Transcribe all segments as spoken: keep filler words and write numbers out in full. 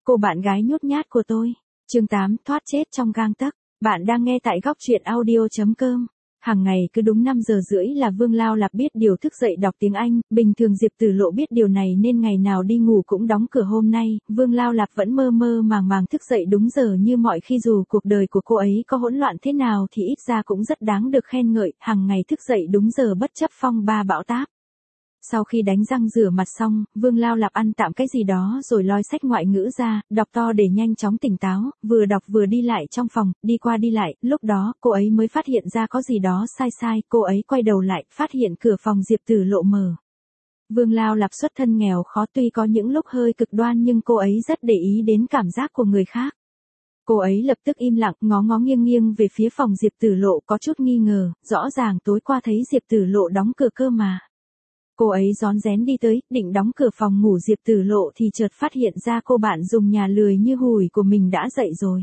cô bạn gái nhút nhát của tôi. Chương tám, thoát chết trong gang tấc. Bạn đang nghe tại góc truyện audio chấm com. Hàng ngày cứ đúng năm giờ rưỡi là Vương Lao Lạp biết điều thức dậy đọc tiếng Anh, bình thường Diệp Tử Lộ biết điều này nên ngày nào đi ngủ cũng đóng cửa. Hôm nay, Vương Lao Lạp vẫn mơ mơ màng màng thức dậy đúng giờ như mọi khi, dù cuộc đời của cô ấy có hỗn loạn thế nào thì ít ra cũng rất đáng được khen ngợi, hàng ngày thức dậy đúng giờ bất chấp phong ba bão táp. Sau khi đánh răng rửa mặt xong, Vương Lao Lạp ăn tạm cái gì đó rồi lôi sách ngoại ngữ ra, đọc to để nhanh chóng tỉnh táo, vừa đọc vừa đi lại trong phòng, đi qua đi lại, lúc đó cô ấy mới phát hiện ra có gì đó sai sai, cô ấy quay đầu lại, phát hiện cửa phòng Diệp Tử Lộ mở. Vương Lao Lạp xuất thân nghèo khó, tuy có những lúc hơi cực đoan nhưng cô ấy rất để ý đến cảm giác của người khác. Cô ấy lập tức im lặng, ngó ngó nghiêng nghiêng về phía phòng Diệp Tử Lộ, có chút nghi ngờ, rõ ràng tối qua thấy Diệp Tử Lộ đóng cửa cơ mà. Cô ấy rón rén đi tới, định đóng cửa phòng ngủ Diệp Tử Lộ thì chợt phát hiện ra cô bạn dùng nhà lười như hùi của mình đã dậy rồi.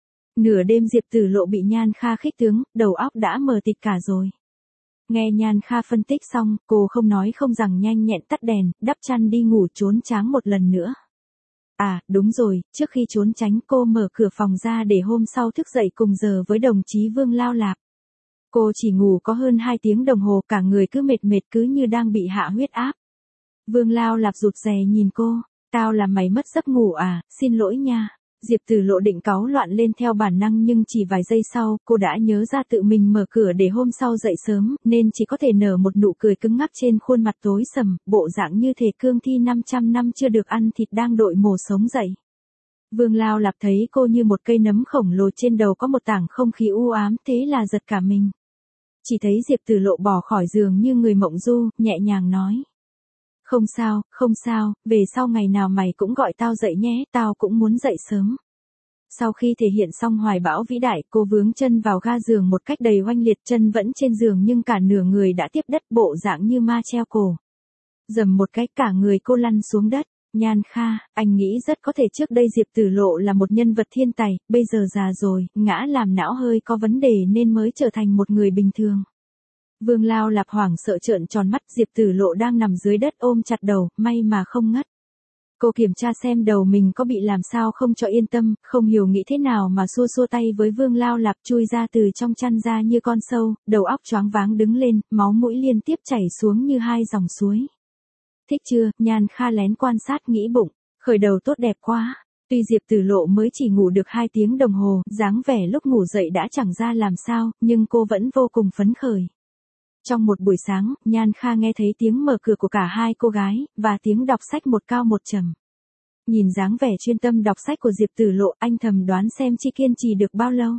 Nửa đêm Diệp Tử Lộ bị Nhan Kha khích tướng, đầu óc đã mờ tịt cả rồi. Nghe Nhan Kha phân tích xong, cô không nói không rằng nhanh nhẹn tắt đèn, đắp chăn đi ngủ trốn tráng một lần nữa. À, đúng rồi, trước khi trốn tránh cô mở cửa phòng ra để hôm sau thức dậy cùng giờ với đồng chí Vương Lao Lạp. Cô chỉ ngủ có hơn hai tiếng đồng hồ, cả người cứ mệt mệt cứ như đang bị hạ huyết áp. Vương Lao Lạp rụt rè nhìn cô, tao làm mày mất giấc ngủ à, xin lỗi nha. Diệp Tử Lộ định cáu loạn lên theo bản năng nhưng chỉ vài giây sau, cô đã nhớ ra tự mình mở cửa để hôm sau dậy sớm, nên chỉ có thể nở một nụ cười cứng ngắc trên khuôn mặt tối sầm, bộ dạng như thể cương thi năm trăm năm chưa được ăn thịt đang đội mồ sống dậy. Vương Lao Lạp thấy cô như một cây nấm khổng lồ, trên đầu có một tảng không khí u ám, thế là giật cả mình. Chỉ thấy Diệp Tử Lộ bỏ khỏi giường như người mộng du, nhẹ nhàng nói. Không sao, không sao, về sau ngày nào mày cũng gọi tao dậy nhé, tao cũng muốn dậy sớm. Sau khi thể hiện xong hoài bão vĩ đại, cô vướng chân vào ga giường một cách đầy oanh liệt, chân vẫn trên giường nhưng cả nửa người đã tiếp đất, bộ dạng như ma treo cổ. Dầm một cái, cả người cô lăn xuống đất. Nhan Kha, anh nghĩ rất có thể trước đây Diệp Tử Lộ là một nhân vật thiên tài, bây giờ già rồi, ngã làm não hơi có vấn đề nên mới trở thành một người bình thường. Vương Lao Lạp hoảng sợ trợn tròn mắt, Diệp Tử Lộ đang nằm dưới đất ôm chặt đầu, may mà không ngất. Cô kiểm tra xem đầu mình có bị làm sao không cho yên tâm, không hiểu nghĩ thế nào mà xua xua tay với Vương Lao Lạp, chui ra từ trong chăn ra như con sâu, đầu óc choáng váng đứng lên, máu mũi liên tiếp chảy xuống như hai dòng suối. Thích chưa? Nhan Kha lén quan sát nghĩ bụng, khởi đầu tốt đẹp quá. Tuy Diệp Tử Lộ mới chỉ ngủ được hai tiếng đồng hồ, dáng vẻ lúc ngủ dậy đã chẳng ra làm sao, nhưng cô vẫn vô cùng phấn khởi. Trong một buổi sáng, Nhan Kha nghe thấy tiếng mở cửa của cả hai cô gái, và tiếng đọc sách một cao một trầm. Nhìn dáng vẻ chuyên tâm đọc sách của Diệp Tử Lộ, anh thầm đoán xem chi kiên trì được bao lâu.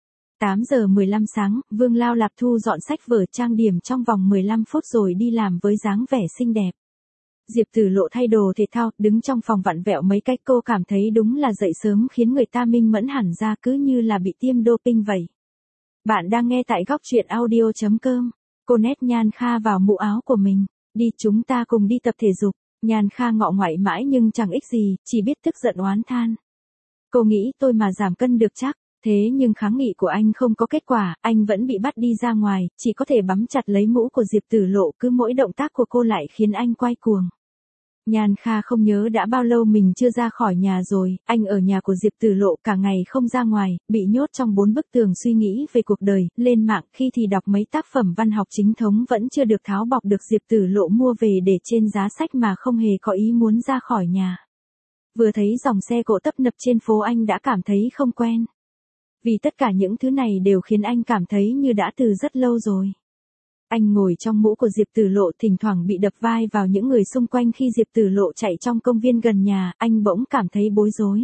tám giờ mười lăm sáng, Vương Lao Lạp thu dọn sách vở trang điểm trong vòng mười lăm phút rồi đi làm với dáng vẻ xinh đẹp. Diệp Tử Lộ thay đồ thể thao, đứng trong phòng vặn vẹo mấy cách, cô cảm thấy đúng là dậy sớm khiến người ta minh mẫn hẳn ra, cứ như là bị tiêm doping vậy. Bạn đang nghe tại góc truyện audio chấm com. Cô nét Nhan Kha vào mũ áo của mình. Đi, chúng ta cùng đi tập thể dục. Nhan Kha ngọ ngoại mãi nhưng chẳng ích gì, chỉ biết tức giận oán than. Cô nghĩ tôi mà giảm cân được chắc. Thế nhưng kháng nghị của anh không có kết quả, anh vẫn bị bắt đi ra ngoài, chỉ có thể bắm chặt lấy mũ của Diệp Tử Lộ, cứ mỗi động tác của cô lại khiến anh quay cuồng. Nhan Kha không nhớ đã bao lâu mình chưa ra khỏi nhà rồi, anh ở nhà của Diệp Tử Lộ cả ngày không ra ngoài, bị nhốt trong bốn bức tường suy nghĩ về cuộc đời, lên mạng khi thì đọc mấy tác phẩm văn học chính thống vẫn chưa được tháo bọc được Diệp Tử Lộ mua về để trên giá sách mà không hề có ý muốn ra khỏi nhà. Vừa thấy dòng xe cộ tấp nập trên phố anh đã cảm thấy không quen. Vì tất cả những thứ này đều khiến anh cảm thấy như đã từ rất lâu rồi. Anh ngồi trong mũ của Diệp Tử Lộ, thỉnh thoảng bị đập vai vào những người xung quanh khi Diệp Tử Lộ chạy trong công viên gần nhà, anh bỗng cảm thấy bối rối.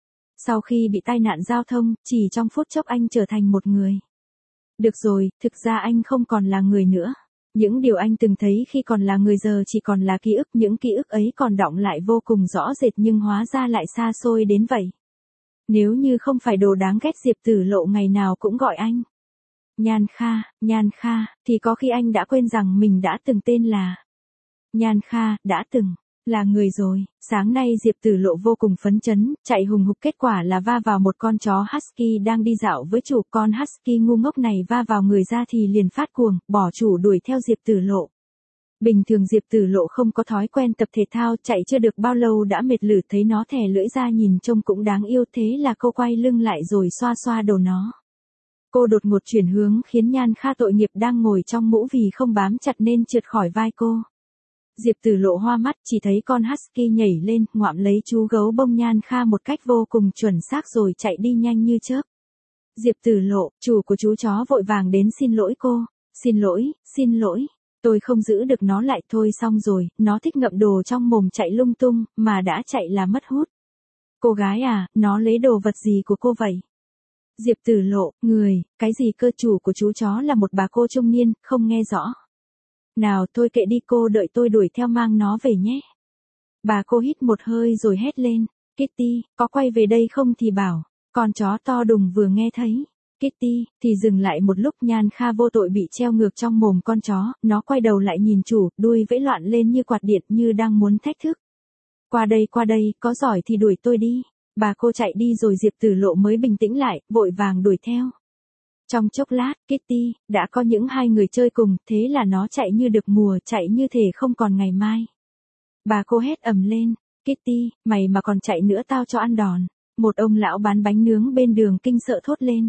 Sau khi bị tai nạn giao thông, chỉ trong phút chốc anh trở thành một người. Được rồi, thực ra anh không còn là người nữa. Những điều anh từng thấy khi còn là người giờ chỉ còn là ký ức, những ký ức ấy còn đọng lại vô cùng rõ rệt nhưng hóa ra lại xa xôi đến vậy. Nếu như không phải đồ đáng ghét Diệp Tử Lộ ngày nào cũng gọi anh Nhan Kha, Nhan Kha, thì có khi anh đã quên rằng mình đã từng tên là Nhan Kha, đã từng là người rồi. Sáng nay Diệp Tử Lộ vô cùng phấn chấn, chạy hùng hục, kết quả là va vào một con chó husky đang đi dạo với chủ. Con husky ngu ngốc này va vào người ra thì liền phát cuồng, bỏ chủ đuổi theo Diệp Tử Lộ. Bình thường Diệp Tử Lộ không có thói quen tập thể thao, chạy chưa được bao lâu đã mệt lử, thấy nó thè lưỡi ra nhìn trông cũng đáng yêu, thế là cô quay lưng lại rồi xoa xoa đầu nó. Cô đột ngột chuyển hướng khiến Nhan Kha tội nghiệp đang ngồi trong mũ vì không bám chặt nên trượt khỏi vai cô. Diệp Tử Lộ hoa mắt, chỉ thấy con husky nhảy lên, ngoạm lấy chú gấu bông Nhan Kha một cách vô cùng chuẩn xác rồi chạy đi nhanh như chớp. Diệp Tử Lộ, chủ của chú chó vội vàng đến xin lỗi cô. Xin lỗi, xin lỗi. Tôi không giữ được nó lại thôi, xong rồi, nó thích ngậm đồ trong mồm chạy lung tung, mà đã chạy là mất hút. Cô gái à, nó lấy đồ vật gì của cô vậy? Diệp Tử Lộ, người, cái gì cơ, chủ của chú chó là một bà cô trung niên, không nghe rõ. Nào thôi kệ đi cô, đợi tôi đuổi theo mang nó về nhé. Bà cô hít một hơi rồi hét lên, Kitty, có quay về đây không thì bảo. Con chó to đùng vừa nghe thấy Kitty, thì dừng lại một lúc. Nhan Kha vô tội bị treo ngược trong mồm con chó, nó quay đầu lại nhìn chủ, đuôi vẫy loạn lên như quạt điện như đang muốn thách thức. Qua đây qua đây, có giỏi thì đuổi tôi đi. Bà cô chạy đi rồi Diệp Tử Lộ mới bình tĩnh lại, vội vàng đuổi theo. Trong chốc lát, Kitty, đã có những hai người chơi cùng, thế là nó chạy như được mùa, chạy như thể không còn ngày mai. Bà cô hét ầm lên, Kitty, mày mà còn chạy nữa tao cho ăn đòn. Một ông lão bán bánh nướng bên đường kinh sợ thốt lên.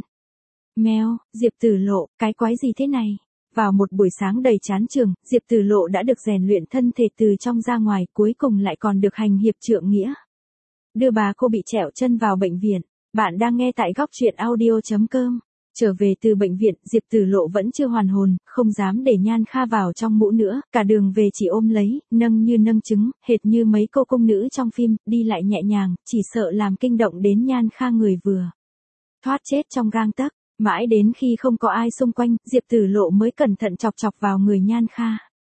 Mèo, Diệp Tử Lộ, cái quái gì thế này? Vào một buổi sáng đầy chán trường, Diệp Tử Lộ đã được rèn luyện thân thể từ trong ra ngoài, cuối cùng lại còn được hành hiệp trượng nghĩa. Đưa bà cô bị trẹo chân vào bệnh viện. Bạn đang nghe tại góc truyện audio chấm com. Trở về từ bệnh viện, Diệp Tử Lộ vẫn chưa hoàn hồn, không dám để Nhan Kha vào trong mũ nữa, cả đường về chỉ ôm lấy, nâng như nâng trứng, hệt như mấy cô cung nữ trong phim, đi lại nhẹ nhàng, chỉ sợ làm kinh động đến Nhan Kha người vừa thoát chết trong gang tấc. Mãi đến khi không có ai xung quanh, Diệp Tử Lộ mới cẩn thận chọc chọc vào người Nhan Kha.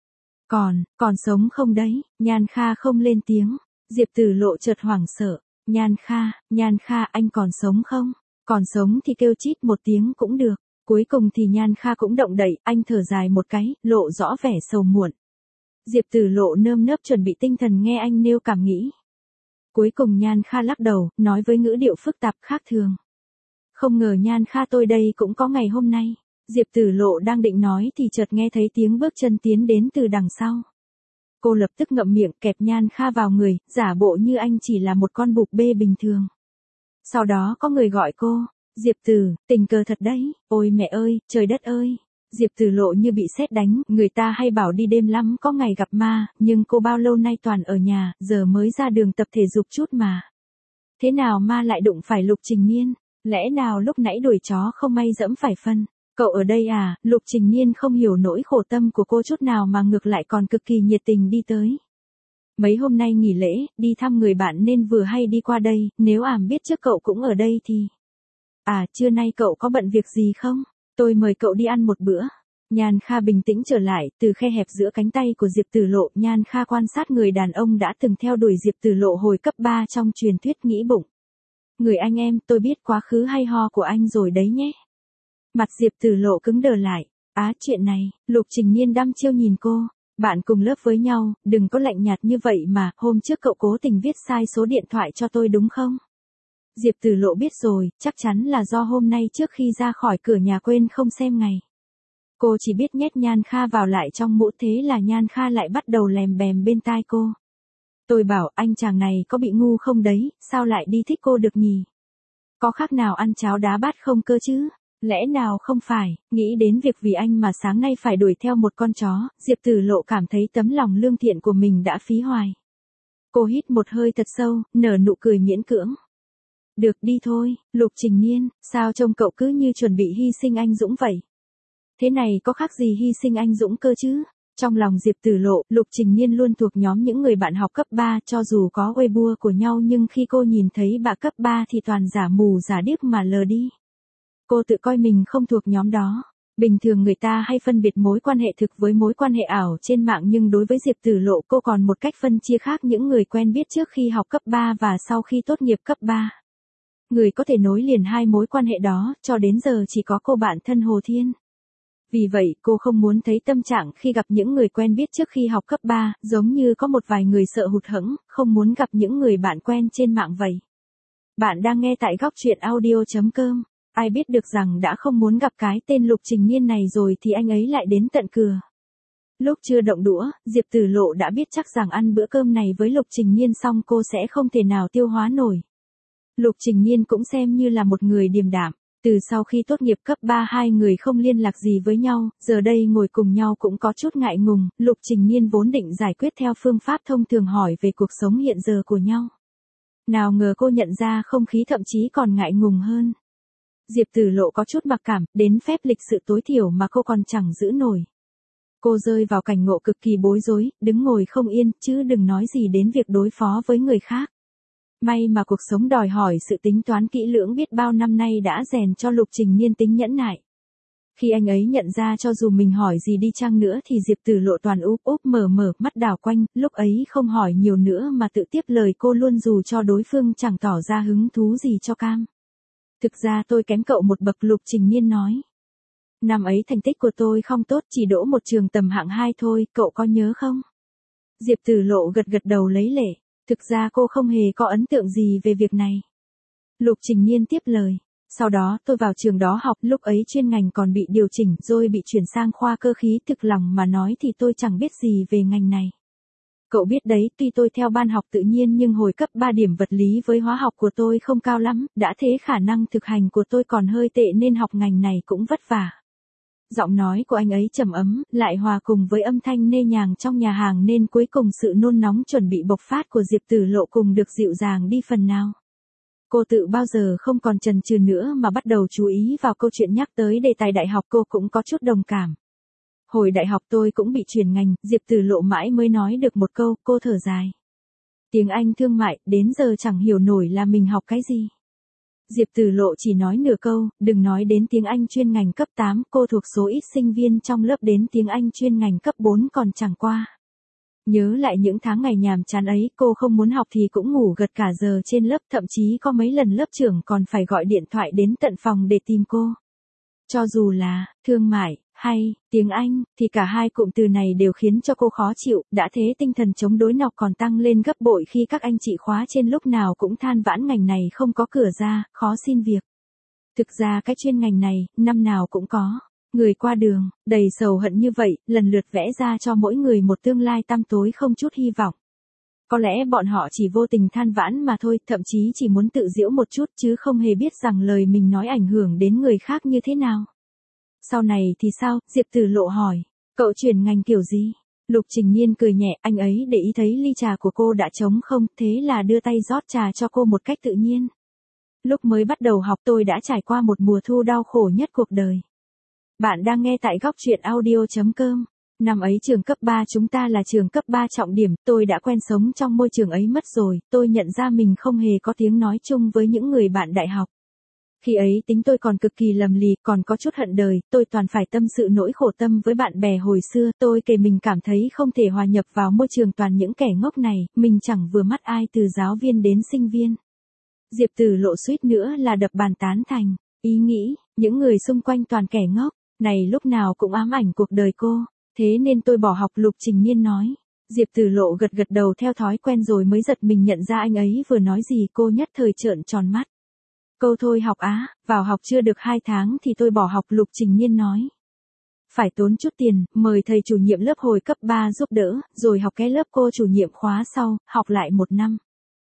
Còn, còn sống không đấy? Nhan Kha không lên tiếng. Diệp Tử Lộ chợt hoảng sợ. Nhan Kha, Nhan Kha, anh còn sống không? Còn sống thì kêu chít một tiếng cũng được. Cuối cùng thì Nhan Kha cũng động đậy, anh thở dài một cái, lộ rõ vẻ sầu muộn. Diệp Tử Lộ nơm nớp chuẩn bị tinh thần nghe anh nêu cảm nghĩ. Cuối cùng Nhan Kha lắc đầu, nói với ngữ điệu phức tạp khác thường. Không ngờ Nhan Kha tôi đây cũng có ngày hôm nay. Diệp Tử Lộ đang định nói thì chợt nghe thấy tiếng bước chân tiến đến từ đằng sau. Cô lập tức ngậm miệng, kẹp Nhan Kha vào người, giả bộ như anh chỉ là một con búp bê bình thường. Sau đó có người gọi cô, Diệp Tử, tình cờ thật đấy, ôi mẹ ơi, trời đất ơi. Diệp Tử Lộ như bị sét đánh, người ta hay bảo đi đêm lắm có ngày gặp ma, nhưng cô bao lâu nay toàn ở nhà, giờ mới ra đường tập thể dục chút mà. Thế nào ma lại đụng phải Lục Trình Niên? Lẽ nào lúc nãy đuổi chó không may dẫm phải phân? Cậu ở đây à? Lục Trình Niên không hiểu nỗi khổ tâm của cô chút nào mà ngược lại còn cực kỳ nhiệt tình đi tới. Mấy hôm nay nghỉ lễ, đi thăm người bạn nên vừa hay đi qua đây, nếu ảm biết trước cậu cũng ở đây thì... À, trưa nay cậu có bận việc gì không? Tôi mời cậu đi ăn một bữa. Nhan Kha bình tĩnh trở lại, từ khe hẹp giữa cánh tay của Diệp Tử Lộ, Nhan Kha quan sát người đàn ông đã từng theo đuổi Diệp Tử Lộ hồi cấp ba trong truyền thuyết, nghĩ bụng. Người anh em, tôi biết quá khứ hay ho của anh rồi đấy nhé. Mặt Diệp Tử Lộ cứng đờ lại. Á, chuyện này, Lục Trình Niên đăm chiêu nhìn cô. Bạn cùng lớp với nhau, đừng có lạnh nhạt như vậy mà, hôm trước cậu cố tình viết sai số điện thoại cho tôi đúng không? Diệp Tử Lộ biết rồi, chắc chắn là do hôm nay trước khi ra khỏi cửa nhà quên không xem ngày. Cô chỉ biết nhét Nhan Kha vào lại trong mũ, thế là Nhan Kha lại bắt đầu lèm bèm bên tai cô. Tôi bảo anh chàng này có bị ngu không đấy, sao lại đi thích cô được nhỉ? Có khác nào ăn cháo đá bát không cơ chứ? Lẽ nào không phải, nghĩ đến việc vì anh mà sáng nay phải đuổi theo một con chó, Diệp Tử Lộ cảm thấy tấm lòng lương thiện của mình đã phí hoài. Cô hít một hơi thật sâu, nở nụ cười miễn cưỡng. Được đi thôi, Lục Trình Niên, sao trông cậu cứ như chuẩn bị hy sinh anh Dũng vậy? Thế này có khác gì hy sinh anh Dũng cơ chứ? Trong lòng Diệp Tử Lộ, Lục Trình Niên luôn thuộc nhóm những người bạn học cấp ba, cho dù có Weibo của nhau nhưng khi cô nhìn thấy bà cấp ba thì toàn giả mù giả điếc mà lờ đi. Cô tự coi mình không thuộc nhóm đó. Bình thường người ta hay phân biệt mối quan hệ thực với mối quan hệ ảo trên mạng, nhưng đối với Diệp Tử Lộ cô còn một cách phân chia khác: những người quen biết trước khi học cấp ba và sau khi tốt nghiệp cấp ba. Người có thể nối liền hai mối quan hệ đó, cho đến giờ chỉ có cô bạn thân Hồ Thiên. Vì vậy, cô không muốn thấy tâm trạng khi gặp những người quen biết trước khi học cấp ba, giống như có một vài người sợ hụt hẫng, không muốn gặp những người bạn quen trên mạng vậy. Bạn đang nghe tại góc truyện audio chấm com. Ai biết được rằng đã không muốn gặp cái tên Lục Trình Niên này rồi thì anh ấy lại đến tận cửa. Lúc chưa động đũa, Diệp Tử Lộ đã biết chắc rằng ăn bữa cơm này với Lục Trình Nhiên xong cô sẽ không thể nào tiêu hóa nổi. Lục Trình Nhiên cũng xem như là một người điềm đạm. Từ sau khi tốt nghiệp cấp ba hai người không liên lạc gì với nhau, giờ đây ngồi cùng nhau cũng có chút ngại ngùng, Lục Trình Nhiên vốn định giải quyết theo phương pháp thông thường hỏi về cuộc sống hiện giờ của nhau. Nào ngờ cô nhận ra không khí thậm chí còn ngại ngùng hơn. Diệp Tử Lộ có chút mặc cảm, đến phép lịch sự tối thiểu mà cô còn chẳng giữ nổi. Cô rơi vào cảnh ngộ cực kỳ bối rối, đứng ngồi không yên, chứ đừng nói gì đến việc đối phó với người khác. May mà cuộc sống đòi hỏi sự tính toán kỹ lưỡng biết bao năm nay đã rèn cho Lục Trình Nhiên tính nhẫn nại. Khi anh ấy nhận ra cho dù mình hỏi gì đi chăng nữa thì Diệp Tử Lộ toàn úp úp mở mở mắt đảo quanh, lúc ấy không hỏi nhiều nữa mà tự tiếp lời cô luôn dù cho đối phương chẳng tỏ ra hứng thú gì cho cam. Thực ra tôi kém cậu một bậc, Lục Trình Nhiên nói. Năm ấy thành tích của tôi không tốt, chỉ đỗ một trường tầm hạng hai thôi, cậu có nhớ không? Diệp Tử Lộ gật gật đầu lấy lệ. Thực ra cô không hề có ấn tượng gì về việc này. Lục Trình Nhiên tiếp lời. Sau đó tôi vào trường đó học, lúc ấy chuyên ngành còn bị điều chỉnh rồi bị chuyển sang khoa cơ khí, thực lòng mà nói thì tôi chẳng biết gì về ngành này. Cậu biết đấy, tuy tôi theo ban học tự nhiên nhưng hồi cấp ba điểm vật lý với hóa học của tôi không cao lắm, đã thế khả năng thực hành của tôi còn hơi tệ nên học ngành này cũng vất vả. Giọng nói của anh ấy trầm ấm, lại hòa cùng với âm thanh nê nhàng trong nhà hàng nên cuối cùng sự nôn nóng chuẩn bị bộc phát của Diệp Tử Lộ cùng được dịu dàng đi phần nào. Cô tự bao giờ không còn chần chừ nữa mà bắt đầu chú ý vào câu chuyện nhắc tới đề tài đại học, cô cũng có chút đồng cảm. Hồi đại học tôi cũng bị chuyển ngành, Diệp Tử Lộ mãi mới nói được một câu, cô thở dài. Tiếng Anh thương mại, đến giờ chẳng hiểu nổi là mình học cái gì. Diệp Tử Lộ chỉ nói nửa câu, đừng nói đến tiếng Anh chuyên ngành cấp tám, cô thuộc số ít sinh viên trong lớp đến tiếng Anh chuyên ngành cấp bốn còn chẳng qua. Nhớ lại những tháng ngày nhàm chán ấy, cô không muốn học thì cũng ngủ gật cả giờ trên lớp, thậm chí có mấy lần lớp trưởng còn phải gọi điện thoại đến tận phòng để tìm cô. Cho dù là thương mại hay tiếng Anh thì cả hai cụm từ này đều khiến cho cô khó chịu, đã thế tinh thần chống đối nọc còn tăng lên gấp bội khi các anh chị khóa trên lúc nào cũng than vãn ngành này không có cửa ra, khó xin việc. Thực ra cái chuyên ngành này, năm nào cũng có người qua đường, đầy sầu hận như vậy, lần lượt vẽ ra cho mỗi người một tương lai tăm tối không chút hy vọng. Có lẽ bọn họ chỉ vô tình than vãn mà thôi, thậm chí chỉ muốn tự giễu một chút chứ không hề biết rằng lời mình nói ảnh hưởng đến người khác như thế nào. Sau này thì sao? Diệp Tử Lộ hỏi. Cậu chuyển ngành kiểu gì? Lục Trình Nhiên cười nhẹ, anh ấy để ý thấy ly trà của cô đã trống không, thế là đưa tay rót trà cho cô một cách tự nhiên. Lúc mới bắt đầu học tôi đã trải qua một mùa thu đau khổ nhất cuộc đời. Bạn đang nghe tại góc truyện audio chấm com. Năm ấy trường cấp ba chúng ta là trường cấp ba trọng điểm, tôi đã quen sống trong môi trường ấy mất rồi, tôi nhận ra mình không hề có tiếng nói chung với những người bạn đại học. Khi ấy tính tôi còn cực kỳ lầm lì, còn có chút hận đời, tôi toàn phải tâm sự nỗi khổ tâm với bạn bè hồi xưa, tôi kể mình cảm thấy không thể hòa nhập vào môi trường toàn những kẻ ngốc này, mình chẳng vừa mắt ai từ giáo viên đến sinh viên. Diệp Tử Lộ suýt nữa là đập bàn tán thành, ý nghĩ, những người xung quanh toàn kẻ ngốc, này lúc nào cũng ám ảnh cuộc đời cô, thế nên tôi bỏ học. Lục Trình Nhiên nói. Diệp Tử Lộ gật gật đầu theo thói quen rồi mới giật mình nhận ra anh ấy vừa nói gì, cô nhất thời trợn tròn mắt. Câu thôi học á, vào học chưa được hai tháng thì tôi bỏ học. Lục Trình Nhiên nói. Phải tốn chút tiền, mời thầy chủ nhiệm lớp hồi cấp ba giúp đỡ, rồi học cái lớp cô chủ nhiệm khóa sau, học lại một năm.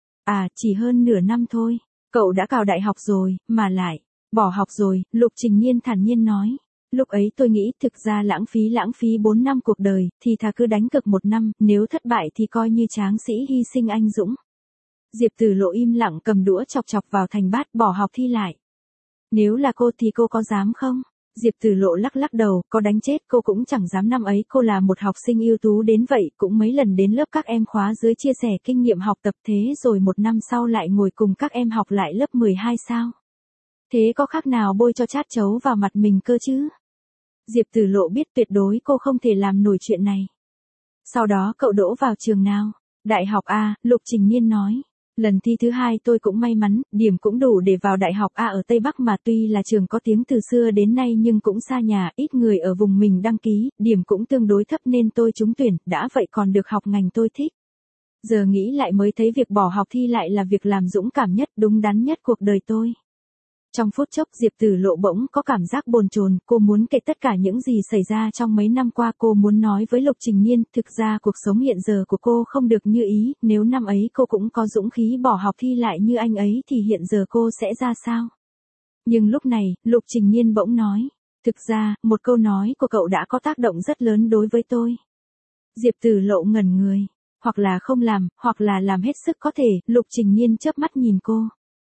À, chỉ hơn nửa năm thôi, cậu đã vào đại học rồi, mà lại, bỏ học rồi, Lục Trình Nhiên thản nhiên nói. Lúc ấy tôi nghĩ thực ra lãng phí lãng phí bốn năm cuộc đời, thì thà cứ đánh cược một năm, nếu thất bại thì coi như tráng sĩ hy sinh anh dũng. Diệp Tử Lộ im lặng cầm đũa chọc chọc vào thành bát, bỏ học thi lại. Nếu là cô thì cô có dám không? Diệp Tử Lộ lắc lắc đầu, có đánh chết cô cũng chẳng dám. Năm ấy cô là một học sinh ưu tú đến vậy, cũng mấy lần đến lớp các em khóa dưới chia sẻ kinh nghiệm học tập, thế rồi một năm sau lại ngồi cùng các em học lại lớp mười hai sao? Thế có khác nào bôi cho chát chấu vào mặt mình cơ chứ? Diệp Tử Lộ biết tuyệt đối cô không thể làm nổi chuyện này. Sau đó cậu đỗ vào trường nào? Đại học A, Lục Trình Nhiên nói. Lần thi thứ hai tôi cũng may mắn, điểm cũng đủ để vào Đại học A ở Tây Bắc, mà tuy là trường có tiếng từ xưa đến nay nhưng cũng xa nhà, ít người ở vùng mình đăng ký, điểm cũng tương đối thấp nên tôi trúng tuyển, đã vậy còn được học ngành tôi thích. Giờ nghĩ lại mới thấy việc bỏ học thi lại là việc làm dũng cảm nhất, đúng đắn nhất cuộc đời tôi. Trong phút chốc Diệp Tử Lộ bỗng có cảm giác bồn chồn, cô muốn kể tất cả những gì xảy ra trong mấy năm qua, cô muốn nói với Lục Trình Niên, thực ra cuộc sống hiện giờ của cô không được như ý, nếu năm ấy cô cũng có dũng khí bỏ học thi lại như anh ấy thì hiện giờ cô sẽ ra sao? Nhưng lúc này, Lục Trình Niên bỗng nói, thực ra, một câu nói của cậu đã có tác động rất lớn đối với tôi. Diệp Tử Lộ ngẩn người, hoặc là không làm, hoặc là làm hết sức có thể, Lục Trình Niên chớp mắt nhìn cô.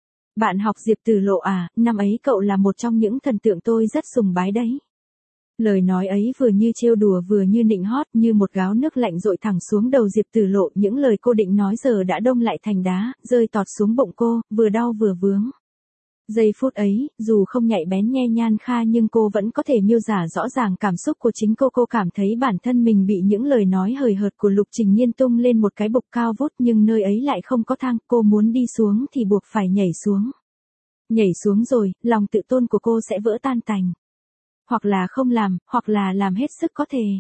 Bạn học Diệp Tử Lộ à, năm ấy cậu là một trong những thần tượng tôi rất sùng bái đấy. Lời nói ấy vừa như trêu đùa vừa như nịnh hót, như một gáo nước lạnh dội thẳng xuống đầu Diệp Tử Lộ, những lời cô định nói giờ đã đông lại thành đá, rơi tọt xuống bụng cô, vừa đau vừa vướng. Giây phút ấy, dù không nhạy bén nghe Nhan Kha nhưng cô vẫn có thể miêu tả rõ ràng cảm xúc của chính cô. Cô cảm thấy bản thân mình bị những lời nói hời hợt của Lục Trình Niên tung lên một cái bục cao vút, nhưng nơi ấy lại không có thang, cô muốn đi xuống thì buộc phải nhảy xuống. Nhảy xuống rồi, lòng tự tôn của cô sẽ vỡ tan tành. Hoặc là không làm, hoặc là làm hết sức có thể.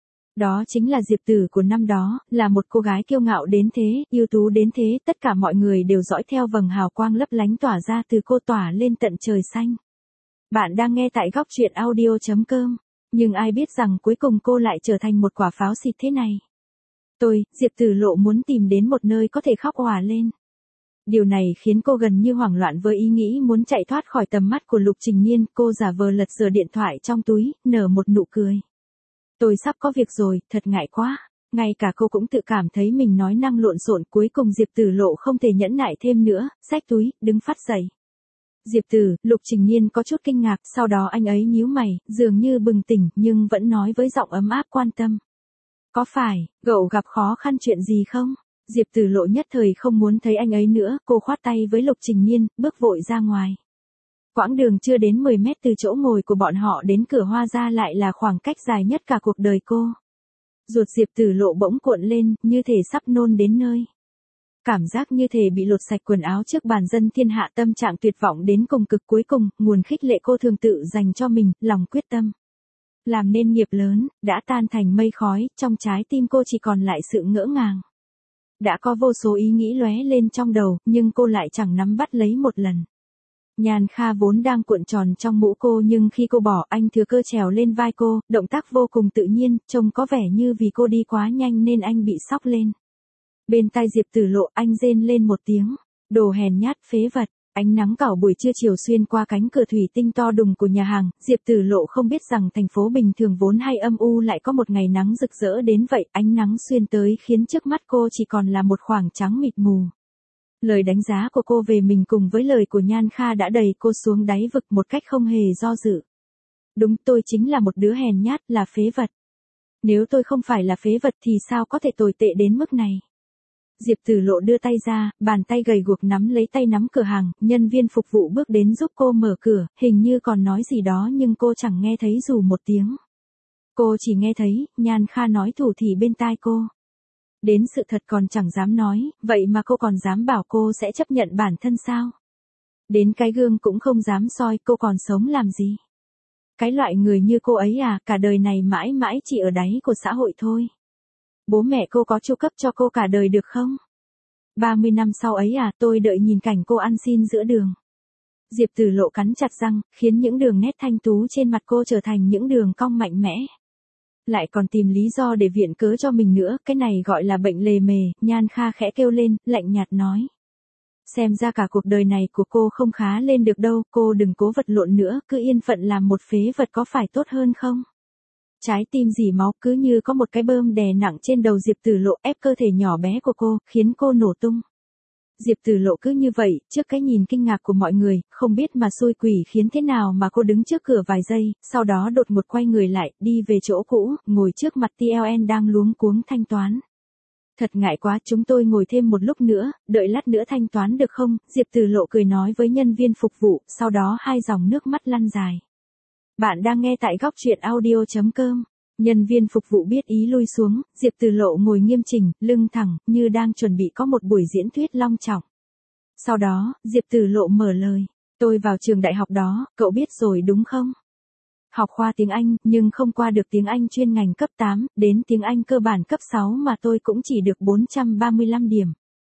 Đó chính là Diệp Tử của năm đó, là một cô gái kiêu ngạo đến thế, ưu tú đến thế, tất cả mọi người đều dõi theo vầng hào quang lấp lánh tỏa ra từ cô, tỏa lên tận trời xanh. Bạn đang nghe tại góc truyện audio chấm com, nhưng ai biết rằng cuối cùng cô lại trở thành một quả pháo xịt thế này. Tôi, Diệp Tử Lộ muốn tìm đến một nơi có thể khóc òa lên. Điều này khiến cô gần như hoảng loạn với ý nghĩ muốn chạy thoát khỏi tầm mắt của Lục Trình Niên, cô giả vờ lật dở điện thoại trong túi, nở một nụ cười. Tôi sắp có việc rồi, thật ngại quá. Ngay cả cô cũng tự cảm thấy mình nói năng lộn xộn, cuối cùng Diệp Tử Lộ không thể nhẫn nại thêm nữa, xách túi, đứng phát dậy. Diệp Tử, Lục Trình Niên có chút kinh ngạc, sau đó anh ấy nhíu mày, dường như bừng tỉnh, nhưng vẫn nói với giọng ấm áp quan tâm. Có phải, cậu gặp khó khăn chuyện gì không? Diệp Tử Lộ nhất thời không muốn thấy anh ấy nữa, cô khoát tay với Lục Trình Niên, bước vội ra ngoài. Quãng đường chưa đến mười mét từ chỗ ngồi của bọn họ đến cửa hoa gia lại là khoảng cách dài nhất cả cuộc đời cô. Ruột Diệp Tử Lộ bỗng cuộn lên, như thể sắp nôn đến nơi. Cảm giác như thể bị lột sạch quần áo trước bàn dân thiên hạ, tâm trạng tuyệt vọng đến cùng cực. Cuối cùng, nguồn khích lệ cô thường tự dành cho mình, lòng quyết tâm làm nên nghiệp lớn, đã tan thành mây khói, trong trái tim cô chỉ còn lại sự ngỡ ngàng. Đã có vô số ý nghĩ lóe lên trong đầu, nhưng cô lại chẳng nắm bắt lấy một lần. Nhan Kha vốn đang cuộn tròn trong mũ cô, nhưng khi cô bỏ, anh thừa cơ trèo lên vai cô, động tác vô cùng tự nhiên, trông có vẻ như vì cô đi quá nhanh nên anh bị sóc lên. Bên tai Diệp Tử Lộ, anh rên lên một tiếng, đồ hèn nhát phế vật. Ánh nắng cảo buổi trưa chiều xuyên qua cánh cửa thủy tinh to đùng của nhà hàng, Diệp Tử Lộ không biết rằng thành phố bình thường vốn hay âm u lại có một ngày nắng rực rỡ đến vậy, ánh nắng xuyên tới khiến trước mắt cô chỉ còn là một khoảng trắng mịt mù. Lời đánh giá của cô về mình cùng với lời của Nhan Kha đã đẩy cô xuống đáy vực một cách không hề do dự. Đúng, tôi chính là một đứa hèn nhát, là phế vật. Nếu tôi không phải là phế vật thì sao có thể tồi tệ đến mức này? Diệp Tử Lộ đưa tay ra, bàn tay gầy guộc nắm lấy tay nắm cửa hàng, nhân viên phục vụ bước đến giúp cô mở cửa, hình như còn nói gì đó nhưng cô chẳng nghe thấy dù một tiếng. Cô chỉ nghe thấy, Nhan Kha nói thủ thỉ bên tai cô. Đến sự thật còn chẳng dám nói, vậy mà cô còn dám bảo cô sẽ chấp nhận bản thân sao? Đến cái gương cũng không dám soi, cô còn sống làm gì? Cái loại người như cô ấy à, cả đời này mãi mãi chỉ ở đáy của xã hội thôi. Bố mẹ cô có chu cấp cho cô cả đời được không? ba mươi năm sau ấy à, tôi đợi nhìn cảnh cô ăn xin giữa đường. Diệp Tử Lộ cắn chặt răng, khiến những đường nét thanh tú trên mặt cô trở thành những đường cong mạnh mẽ. Lại còn tìm lý do để viện cớ cho mình nữa, cái này gọi là bệnh lề mề. Nhan Kha khẽ kêu lên, lạnh nhạt nói. Xem ra cả cuộc đời này của cô không khá lên được đâu, cô đừng cố vật lộn nữa, cứ yên phận làm một phế vật có phải tốt hơn không? Trái tim rỉ máu, cứ như có một cái bơm đè nặng trên đầu Diệp Tử Lộ, ép cơ thể nhỏ bé của cô, khiến cô nổ tung. Diệp Tử Lộ cứ như vậy, trước cái nhìn kinh ngạc của mọi người, không biết mà xui quỷ khiến thế nào mà cô đứng trước cửa vài giây, sau đó đột ngột quay người lại, đi về chỗ cũ, ngồi trước mặt tê lờ en đang luống cuống thanh toán. Thật ngại quá, chúng tôi ngồi thêm một lúc nữa, đợi lát nữa thanh toán được không? Diệp Tử Lộ cười nói với nhân viên phục vụ, sau đó hai dòng nước mắt lăn dài. Bạn đang nghe tại góc truyện audio chấm com. Nhân viên phục vụ biết ý lui xuống, Diệp Tử Lộ ngồi nghiêm chỉnh, lưng thẳng, như đang chuẩn bị có một buổi diễn thuyết long trọng. Sau đó, Diệp Tử Lộ mở lời. Tôi vào trường đại học đó, cậu biết rồi đúng không? Học khoa tiếng Anh, nhưng không qua được tiếng Anh chuyên ngành cấp tám, đến tiếng Anh cơ bản cấp sáu mà tôi cũng chỉ được bốn trăm ba mươi lăm điểm.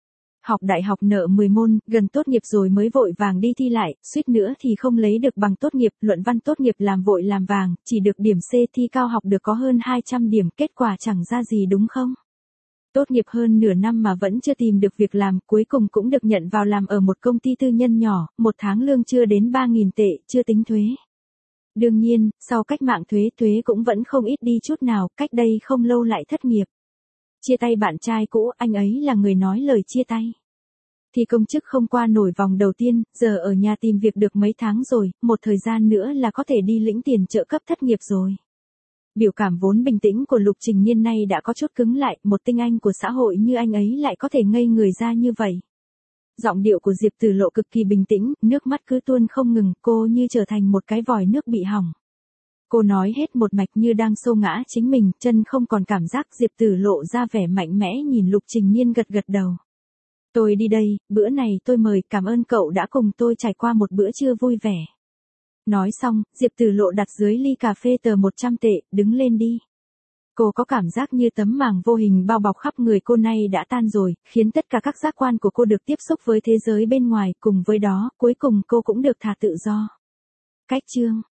Học đại học nợ mười môn, gần tốt nghiệp rồi mới vội vàng đi thi lại, suýt nữa thì không lấy được bằng tốt nghiệp, luận văn tốt nghiệp làm vội làm vàng, chỉ được điểm C, thi cao học được có hơn hai trăm điểm, kết quả chẳng ra gì đúng không? Tốt nghiệp hơn nửa năm mà vẫn chưa tìm được việc làm, cuối cùng cũng được nhận vào làm ở một công ty tư nhân nhỏ, một tháng lương chưa đến ba nghìn tệ, chưa tính thuế. Đương nhiên, sau cách mạng thuế thuế cũng vẫn không ít đi chút nào, cách đây không lâu lại thất nghiệp. Chia tay bạn trai cũ, anh ấy là người nói lời chia tay. Thì công chức không qua nổi vòng đầu tiên, giờ ở nhà tìm việc được mấy tháng rồi, một thời gian nữa là có thể đi lĩnh tiền trợ cấp thất nghiệp rồi. Biểu cảm vốn bình tĩnh của Lục Trình Nhiên nay đã có chút cứng lại, một tinh anh của xã hội như anh ấy lại có thể ngây người ra như vậy. Giọng điệu của Diệp Tử Lộ cực kỳ bình tĩnh, nước mắt cứ tuôn không ngừng, cô như trở thành một cái vòi nước bị hỏng. Cô nói hết một mạch như đang xô ngã chính mình, chân không còn cảm giác. Diệp Tử Lộ ra vẻ mạnh mẽ nhìn Lục Trình Nhiên gật gật đầu. Tôi đi đây, bữa này tôi mời, cảm ơn cậu đã cùng tôi trải qua một bữa trưa vui vẻ. Nói xong, Diệp Tử Lộ đặt dưới ly cà phê tờ một trăm tệ, đứng lên đi. Cô có cảm giác như tấm màng vô hình bao bọc khắp người cô nay đã tan rồi, khiến tất cả các giác quan của cô được tiếp xúc với thế giới bên ngoài, cùng với đó, cuối cùng cô cũng được thả tự do. Cách chương